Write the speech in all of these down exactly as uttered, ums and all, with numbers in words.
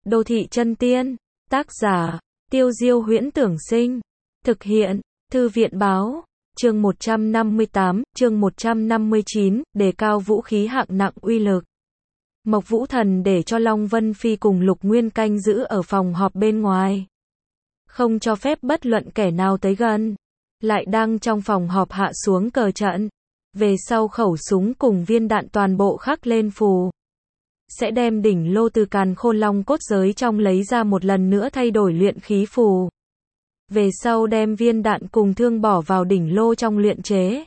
Đô thị chân tiên. Tác giả, Tiêu Diêu Huyễn Tưởng Sinh. Thực hiện, Thư viện Báo. Chương một trăm năm mươi tám, chương một trăm năm mươi chín, đề cao vũ khí hạng nặng uy lực. Mộc Vũ Thần để cho Long Vân Phi cùng Lục Nguyên canh giữ ở phòng họp bên ngoài. Không cho phép bất luận kẻ nào tới gần. Lại đang trong phòng họp hạ xuống cờ trận. Về sau khẩu súng cùng viên đạn toàn bộ khắc lên phù. Sẽ đem đỉnh lô từ càn khôn long cốt giới trong lấy ra một lần nữa thay đổi luyện khí phù. Về sau đem viên đạn cùng thương bỏ vào đỉnh lô trong luyện chế.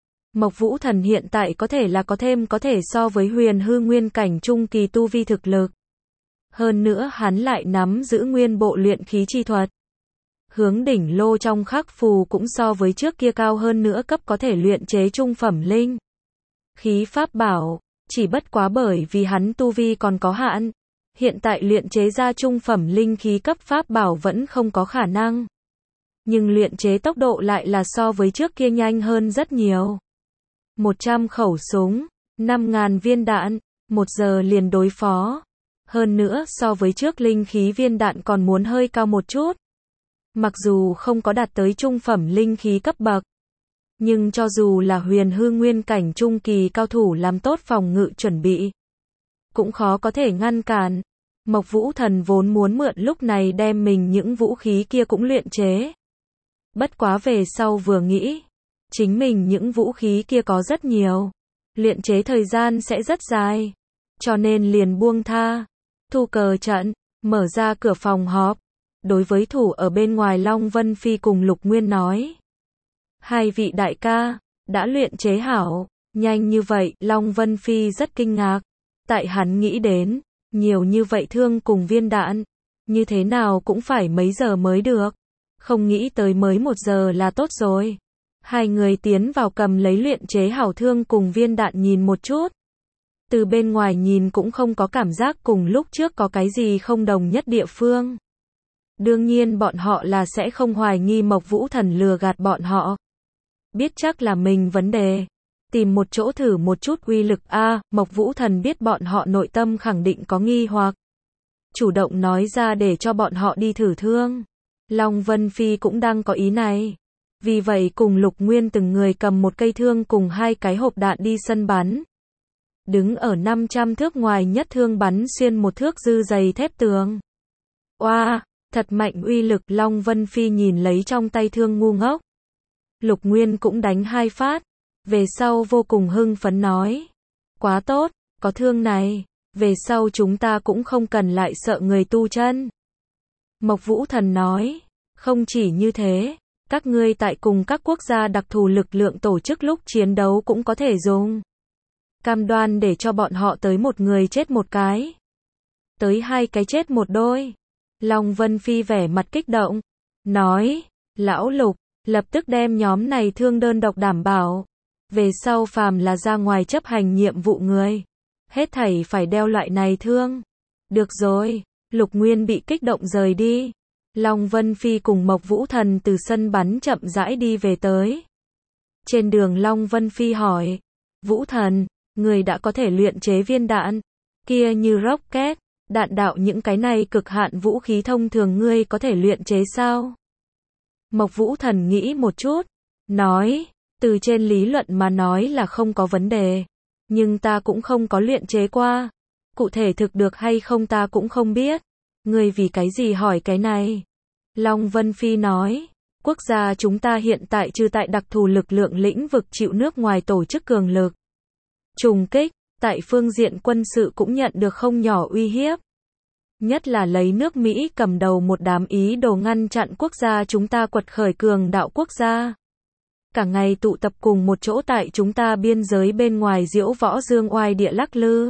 Mộc Vũ Thần hiện tại có thể là có thêm có thể so với huyền hư nguyên cảnh trung kỳ tu vi thực lực. Hơn nữa hắn lại nắm giữ nguyên bộ luyện khí chi thuật. Hướng đỉnh lô trong khắc phù cũng so với trước kia cao hơn nữa cấp có thể luyện chế trung phẩm linh khí pháp bảo, chỉ bất quá bởi vì hắn tu vi còn có hạn, hiện tại luyện chế ra trung phẩm linh khí cấp pháp bảo vẫn không có khả năng. Nhưng luyện chế tốc độ lại là so với trước kia nhanh hơn rất nhiều. một trăm khẩu súng, năm nghìn viên đạn, một giờ liền đối phó. Hơn nữa so với trước linh khí viên đạn còn muốn hơi cao một chút. Mặc dù không có đạt tới trung phẩm linh khí cấp bậc, nhưng cho dù là huyền hư nguyên cảnh trung kỳ cao thủ làm tốt phòng ngự chuẩn bị, cũng khó có thể ngăn cản. Mộc Vũ Thần vốn muốn mượn lúc này đem mình những vũ khí kia cũng luyện chế. Bất quá về sau vừa nghĩ, chính mình những vũ khí kia có rất nhiều, luyện chế thời gian sẽ rất dài, cho nên liền buông tha. Thu cờ trận, mở ra cửa phòng họp, đối với thủ ở bên ngoài Long Vân Phi cùng Lục Nguyên nói: hai vị đại ca, đã luyện chế hảo, nhanh như vậy. Long Vân Phi rất kinh ngạc, tại hắn nghĩ đến, nhiều như vậy thương cùng viên đạn, như thế nào cũng phải mấy giờ mới được, không nghĩ tới mới một giờ là tốt rồi. Hai người tiến vào cầm lấy luyện chế hảo thương cùng viên đạn nhìn một chút. Từ bên ngoài nhìn cũng không có cảm giác cùng lúc trước có cái gì không đồng nhất địa phương. Đương nhiên bọn họ là sẽ không hoài nghi Mộc Vũ Thần lừa gạt bọn họ. Biết chắc là mình vấn đề. Tìm một chỗ thử một chút uy lực a. Mộc Vũ Thần biết bọn họ nội tâm khẳng định có nghi hoặc, chủ động nói ra để cho bọn họ đi thử thương. Long Vân Phi cũng đang có ý này. Vì vậy cùng Lục Nguyên từng người cầm một cây thương cùng hai cái hộp đạn đi sân bắn. Đứng ở năm trăm thước ngoài nhất thương bắn xuyên một thước dư dày thép tường. Oa, thật mạnh uy lực. Long Vân Phi nhìn lấy trong tay thương ngu ngốc. Lục Nguyên cũng đánh hai phát. Về sau vô cùng hưng phấn nói: quá tốt, có thương này, về sau chúng ta cũng không cần lại sợ người tu chân. Mộc Vũ Thần nói: không chỉ như thế, các ngươi tại cùng các quốc gia đặc thù lực lượng tổ chức lúc chiến đấu cũng có thể dùng. Cam đoan để cho bọn họ tới một người chết một cái, tới hai cái chết một đôi. Long Vân Phi vẻ mặt kích động, nói: lão Lục, lập tức đem nhóm này thương đơn độc đảm bảo. Về sau phàm là ra ngoài chấp hành nhiệm vụ người, hết thảy phải đeo loại này thương. Được rồi. Lục Nguyên bị kích động rời đi. Long Vân Phi cùng Mộc Vũ Thần từ sân bắn chậm rãi đi về tới. Trên đường Long Vân Phi hỏi: Vũ Thần, người đã có thể luyện chế viên đạn kia như rocket, đạn đạo những cái này cực hạn vũ khí thông thường ngươi có thể luyện chế sao? Mộc Vũ Thần nghĩ một chút, nói: từ trên lý luận mà nói là không có vấn đề, nhưng ta cũng không có luyện chế qua, cụ thể thực được hay không ta cũng không biết. Ngươi vì cái gì hỏi cái này? Long Vân Phi nói: quốc gia chúng ta hiện tại trừ tại đặc thù lực lượng lĩnh vực chịu nước ngoài tổ chức cường lực trùng kích, tại phương diện quân sự cũng nhận được không nhỏ uy hiếp. Nhất là lấy nước Mỹ cầm đầu một đám ý đồ ngăn chặn quốc gia chúng ta quật khởi cường đạo quốc gia. Cả ngày tụ tập cùng một chỗ tại chúng ta biên giới bên ngoài diễu võ dương oai địa lắc lư.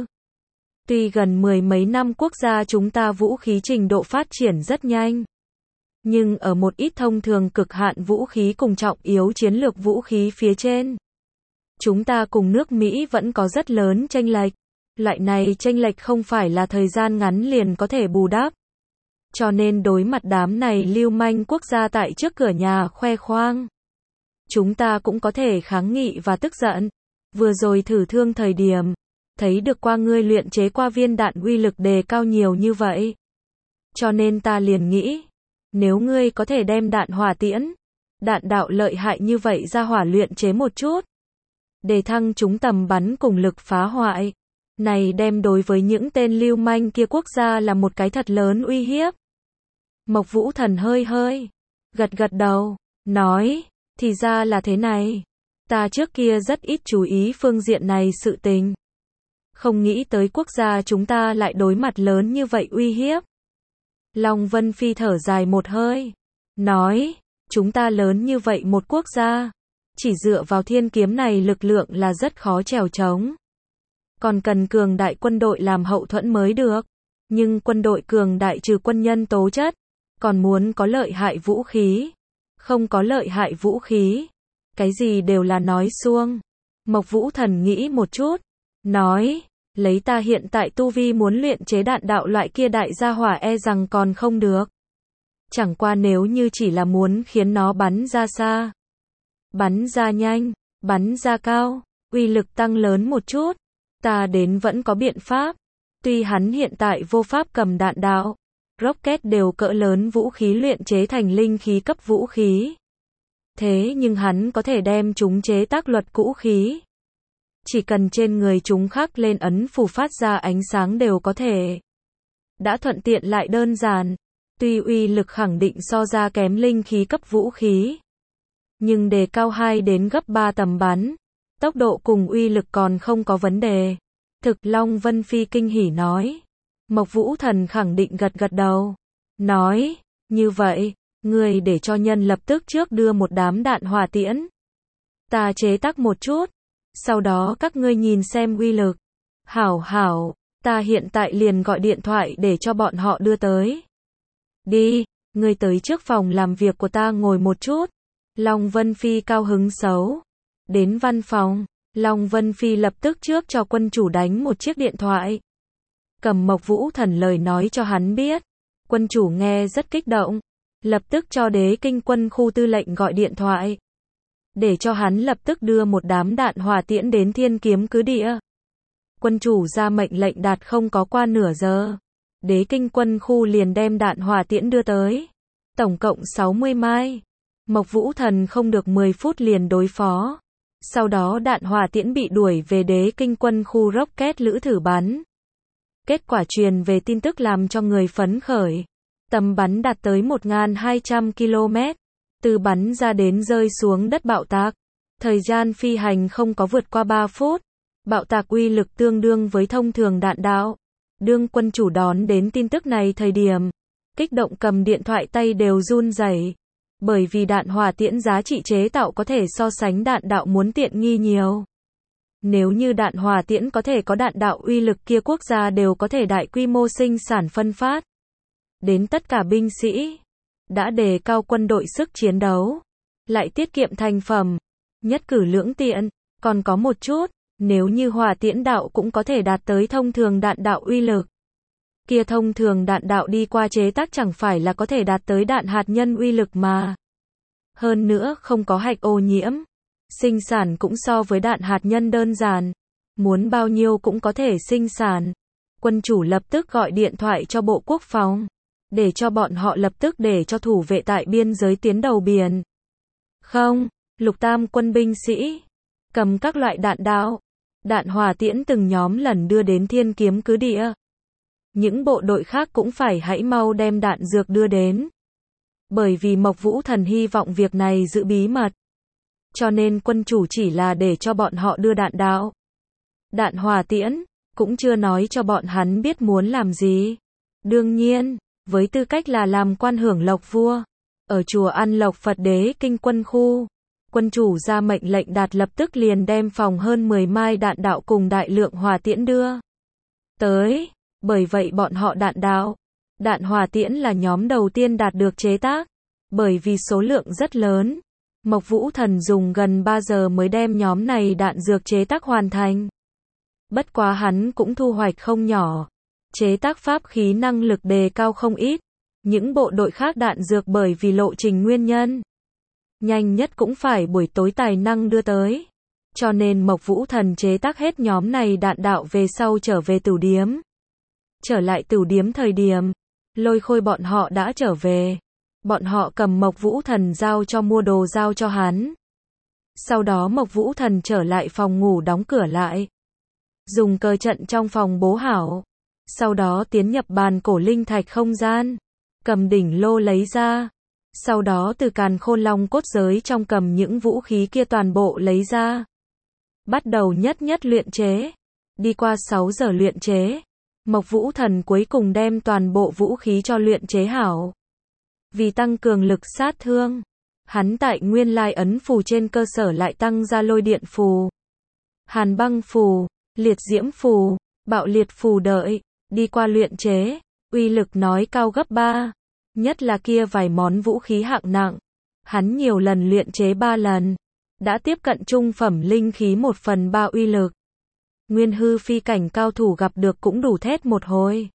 Tuy gần mười mấy năm quốc gia chúng ta vũ khí trình độ phát triển rất nhanh, nhưng ở một ít thông thường cực hạn vũ khí cùng trọng yếu chiến lược vũ khí phía trên, chúng ta cùng nước Mỹ vẫn có rất lớn chênh lệch. Loại này chênh lệch không phải là thời gian ngắn liền có thể bù đắp. Cho nên đối mặt đám này lưu manh quốc gia tại trước cửa nhà khoe khoang, chúng ta cũng có thể kháng nghị và tức giận. Vừa rồi thử thương thời điểm, thấy được qua ngươi luyện chế qua viên đạn uy lực đề cao nhiều như vậy. Cho nên ta liền nghĩ, nếu ngươi có thể đem đạn hỏa tiễn, đạn đạo lợi hại như vậy ra hỏa luyện chế một chút, để thăng chúng tầm bắn cùng lực phá hoại, này đem đối với những tên lưu manh kia quốc gia là một cái thật lớn uy hiếp. Mộc Vũ Thần hơi hơi gật gật đầu, nói, thì ra là thế này. Ta trước kia rất ít chú ý phương diện này sự tình. Không nghĩ tới quốc gia chúng ta lại đối mặt lớn như vậy uy hiếp. Long Vân Phi thở dài một hơi, nói, chúng ta lớn như vậy một quốc gia, chỉ dựa vào thiên kiếm này lực lượng là rất khó trèo trống. Còn cần cường đại quân đội làm hậu thuẫn mới được. Nhưng quân đội cường đại trừ quân nhân tố chất, còn muốn có lợi hại vũ khí. Không có lợi hại vũ khí, cái gì đều là nói suông. Mộc Vũ Thần nghĩ một chút, nói, lấy ta hiện tại tu vi muốn luyện chế đạn đạo loại kia đại gia hỏa e rằng còn không được. Chẳng qua nếu như chỉ là muốn khiến nó bắn ra xa, bắn ra nhanh, bắn ra cao, uy lực tăng lớn một chút, ta đến vẫn có biện pháp. Tuy hắn hiện tại vô pháp cầm đạn đạo, rocket đều cỡ lớn vũ khí luyện chế thành linh khí cấp vũ khí. Thế nhưng hắn có thể đem chúng chế tác luật cũ khí. Chỉ cần trên người chúng khắc lên ấn phù phát ra ánh sáng đều có thể. Đã thuận tiện lại đơn giản. Tuy uy lực khẳng định so ra kém linh khí cấp vũ khí, nhưng đề cao hai đến gấp ba tầm bắn, tốc độ cùng uy lực còn không có vấn đề. Thực Long Vân Phi kinh hỉ nói. Mộc Vũ Thần khẳng định gật gật đầu, nói, như vậy, ngươi để cho nhân lập tức trước đưa một đám đạn hỏa tiễn. Ta chế tác một chút, sau đó các ngươi nhìn xem uy lực. Hảo hảo, ta hiện tại liền gọi điện thoại để cho bọn họ đưa tới. Đi, ngươi tới trước phòng làm việc của ta ngồi một chút. Long Vân Phi cao hứng xấu. Đến văn phòng, Long Vân Phi lập tức trước cho quân chủ đánh một chiếc điện thoại. Cầm Mộc Vũ Thần lời nói cho hắn biết. Quân chủ nghe rất kích động. Lập tức cho Đế Kinh quân khu tư lệnh gọi điện thoại. Để cho hắn lập tức đưa một đám đạn hỏa tiễn đến Thiên Kiếm cứ địa. Quân chủ ra mệnh lệnh đạt không có qua nửa giờ. Đế Kinh quân khu liền đem đạn hỏa tiễn đưa tới. Tổng cộng sáu mươi mai. Mộc Vũ Thần không được mười phút liền đối phó. Sau đó đạn hỏa tiễn bị đuổi về Đế Kinh quân khu rocket lữ thử bắn. Kết quả truyền về tin tức làm cho người phấn khởi. Tầm bắn đạt tới một nghìn hai trăm ki lô mét. Từ bắn ra đến rơi xuống đất bạo tạc. Thời gian phi hành không có vượt qua ba phút. Bạo tạc uy lực tương đương với thông thường đạn đạo. Đương quân chủ đón đến tin tức này thời điểm, kích động cầm điện thoại tay đều run rẩy. Bởi vì đạn hỏa tiễn giá trị chế tạo có thể so sánh đạn đạo muốn tiện nghi nhiều. Nếu như đạn hỏa tiễn có thể có đạn đạo uy lực kia quốc gia đều có thể đại quy mô sinh sản phân phát đến tất cả binh sĩ, đã đề cao quân đội sức chiến đấu, lại tiết kiệm thành phẩm, nhất cử lưỡng tiện. Còn có một chút, nếu như hỏa tiễn đạo cũng có thể đạt tới thông thường đạn đạo uy lực, kia thông thường đạn đạo đi qua chế tác chẳng phải là có thể đạt tới đạn hạt nhân uy lực mà. Hơn nữa không có hạch ô nhiễm, sinh sản cũng so với đạn hạt nhân đơn giản, muốn bao nhiêu cũng có thể sinh sản. Quân chủ lập tức gọi điện thoại cho Bộ Quốc phòng, để cho bọn họ lập tức để cho thủ vệ tại biên giới tiến đầu biển. Không, lục tam quân binh sĩ, cầm các loại đạn đạo, đạn hỏa tiễn từng nhóm lần đưa đến Thiên Kiếm cứ địa. Những bộ đội khác cũng phải hãy mau đem đạn dược đưa đến. Bởi vì Mộc Vũ Thần hy vọng việc này giữ bí mật. Cho nên quân chủ chỉ là để cho bọn họ đưa đạn đạo, đạn hỏa tiễn, cũng chưa nói cho bọn hắn biết muốn làm gì. Đương nhiên, với tư cách là làm quan hưởng lộc vua, ở chùa ăn lộc Phật Đế Kinh quân khu, quân chủ ra mệnh lệnh đạt lập tức liền đem phòng hơn mười mai đạn đạo cùng đại lượng hỏa tiễn đưa tới. Bởi vậy bọn họ đạn đạo, đạn hỏa tiễn là nhóm đầu tiên đạt được chế tác. Bởi vì số lượng rất lớn, Mộc Vũ Thần dùng gần ba giờ mới đem nhóm này đạn dược chế tác hoàn thành. Bất quá hắn cũng thu hoạch không nhỏ. Chế tác pháp khí năng lực đề cao không ít. Những bộ đội khác đạn dược bởi vì lộ trình nguyên nhân, nhanh nhất cũng phải buổi tối tài năng đưa tới. Cho nên Mộc Vũ Thần chế tác hết nhóm này đạn đạo về sau trở về tửu điếm. Trở lại tửu điếm thời điểm, Lôi Khôi bọn họ đã trở về. Bọn họ cầm Mộc Vũ Thần giao cho mua đồ giao cho hắn. Sau đó Mộc Vũ Thần trở lại phòng ngủ đóng cửa lại. Dùng cờ trận trong phòng bố hảo. Sau đó tiến nhập bàn cổ linh thạch không gian. Cầm đỉnh lô lấy ra. Sau đó từ càn khôn long cốt giới trong cầm những vũ khí kia toàn bộ lấy ra. Bắt đầu nhất nhất luyện chế. Đi qua sáu giờ luyện chế. Mộc Vũ Thần cuối cùng đem toàn bộ vũ khí cho luyện chế hảo. Vì tăng cường lực sát thương, hắn tại nguyên lai ấn phù trên cơ sở lại tăng ra lôi điện phù, hàn băng phù, liệt diễm phù, bạo liệt phù đợi, đi qua luyện chế, uy lực nói cao gấp ba. Nhất là kia vài món vũ khí hạng nặng, hắn nhiều lần luyện chế ba lần, đã tiếp cận trung phẩm linh khí một phần ba uy lực. Nguyên hư phi cảnh cao thủ gặp được cũng đủ thét một hồi.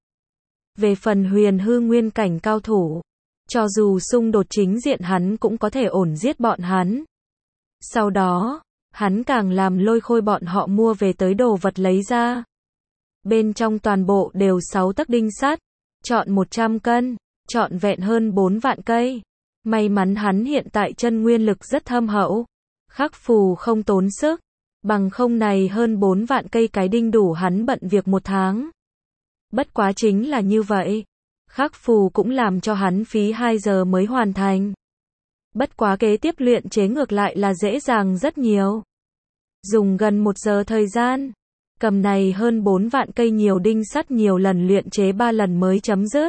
Về phần huyền hư nguyên cảnh cao thủ, cho dù xung đột chính diện hắn cũng có thể ổn giết bọn hắn. Sau đó, hắn càng làm Lôi Khôi bọn họ mua về tới đồ vật lấy ra. Bên trong toàn bộ đều sáu tấc đinh sắt, chọn một trăm cân, trọn vẹn hơn bốn vạn cây. May mắn hắn hiện tại chân nguyên lực rất thâm hậu, khắc phù không tốn sức, bằng không này hơn bốn vạn cây cái đinh đủ hắn bận việc một tháng. Bất quá chính là như vậy. Khắc phù cũng làm cho hắn phí hai giờ mới hoàn thành. Bất quá kế tiếp luyện chế ngược lại là dễ dàng rất nhiều. Dùng gần một giờ thời gian, cầm này hơn bốn vạn cây nhiều đinh sắt nhiều lần luyện chế ba lần mới chấm dứt.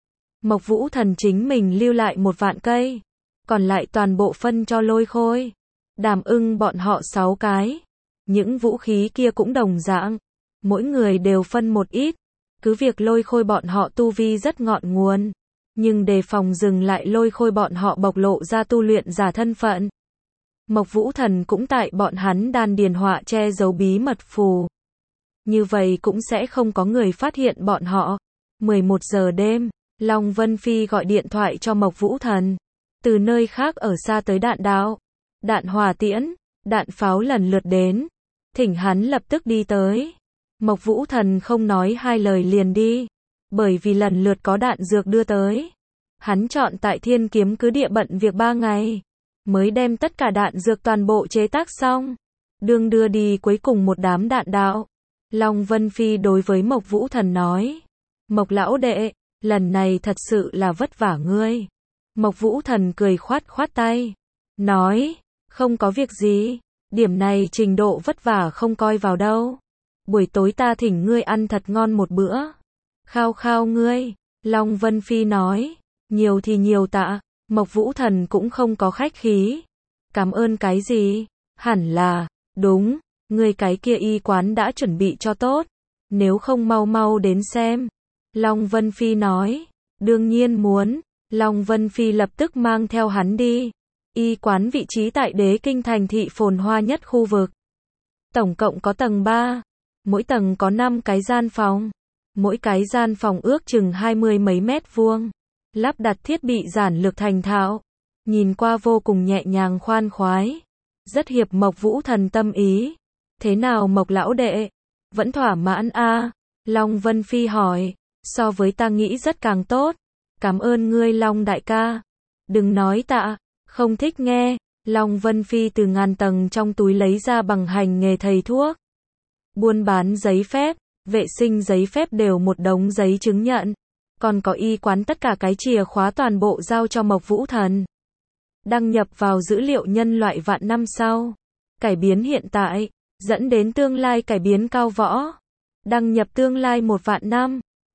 Mộc Vũ Thần chính mình lưu lại một vạn cây, còn lại toàn bộ phân cho Lôi Khôi, Đàm Ưng bọn họ sáu cái. Những vũ khí kia cũng đồng dạng, mỗi người đều phân một ít. Cứ việc Lôi Khôi bọn họ tu vi rất ngọn nguồn, nhưng đề phòng dừng lại Lôi Khôi bọn họ bộc lộ ra tu luyện giả thân phận. Mộc Vũ Thần cũng tại bọn hắn đan điền họa che giấu bí mật phù. Như vậy cũng sẽ không có người phát hiện bọn họ. mười một giờ đêm, Long Vân Phi gọi điện thoại cho Mộc Vũ Thần. Từ nơi khác ở xa tới đạn đạo, đạn hỏa tiễn, đạn pháo lần lượt đến. Thỉnh hắn lập tức đi tới. Mộc Vũ Thần không nói hai lời liền đi, bởi vì lần lượt có đạn dược đưa tới. Hắn chọn tại Thiên Kiếm cứ địa bận việc ba ngày, mới đem tất cả đạn dược toàn bộ chế tác xong. Đương đưa đi cuối cùng một đám đạn đạo. Long Vân Phi đối với Mộc Vũ Thần nói, Mộc lão đệ, lần này thật sự là vất vả ngươi. Mộc Vũ Thần cười khoát khoát tay, nói, không có việc gì, điểm này trình độ vất vả không coi vào đâu. Buổi tối ta thỉnh ngươi ăn thật ngon một bữa. Khao khao ngươi. Long Vân Phi nói, nhiều thì nhiều tạ. Mộc Vũ Thần cũng không có khách khí. Cảm ơn cái gì? Hẳn là, đúng, ngươi cái kia y quán đã chuẩn bị cho tốt. Nếu không mau mau đến xem. Long Vân Phi nói, đương nhiên muốn. Long Vân Phi lập tức mang theo hắn đi. Y quán vị trí tại Đế Kinh thành thị phồn hoa nhất khu vực. Tổng cộng có tầng ba. Mỗi tầng có năm cái gian phòng. Mỗi cái gian phòng ước chừng hai mươi mấy mét vuông. Lắp đặt thiết bị giản lược thành thạo. Nhìn qua vô cùng nhẹ nhàng khoan khoái. Rất hiệp Mộc Vũ Thần tâm ý. Thế nào Mộc lão đệ? Vẫn thỏa mãn a? À? Long Vân Phi hỏi. So với ta nghĩ rất càng tốt. Cảm ơn ngươi Long đại ca. Đừng nói tạ. Không thích nghe. Long Vân Phi từ ngàn tầng trong túi lấy ra bằng hành nghề thầy thuốc. Buôn bán giấy phép, vệ sinh giấy phép đều một đống giấy chứng nhận. Còn có y quán tất cả cái chìa khóa toàn bộ giao cho Mộc Vũ Thần. Đăng nhập vào dữ liệu nhân loại vạn năm sau. Cải biến hiện tại, dẫn đến tương lai cải biến cao võ. Đăng nhập tương lai một vạn năm.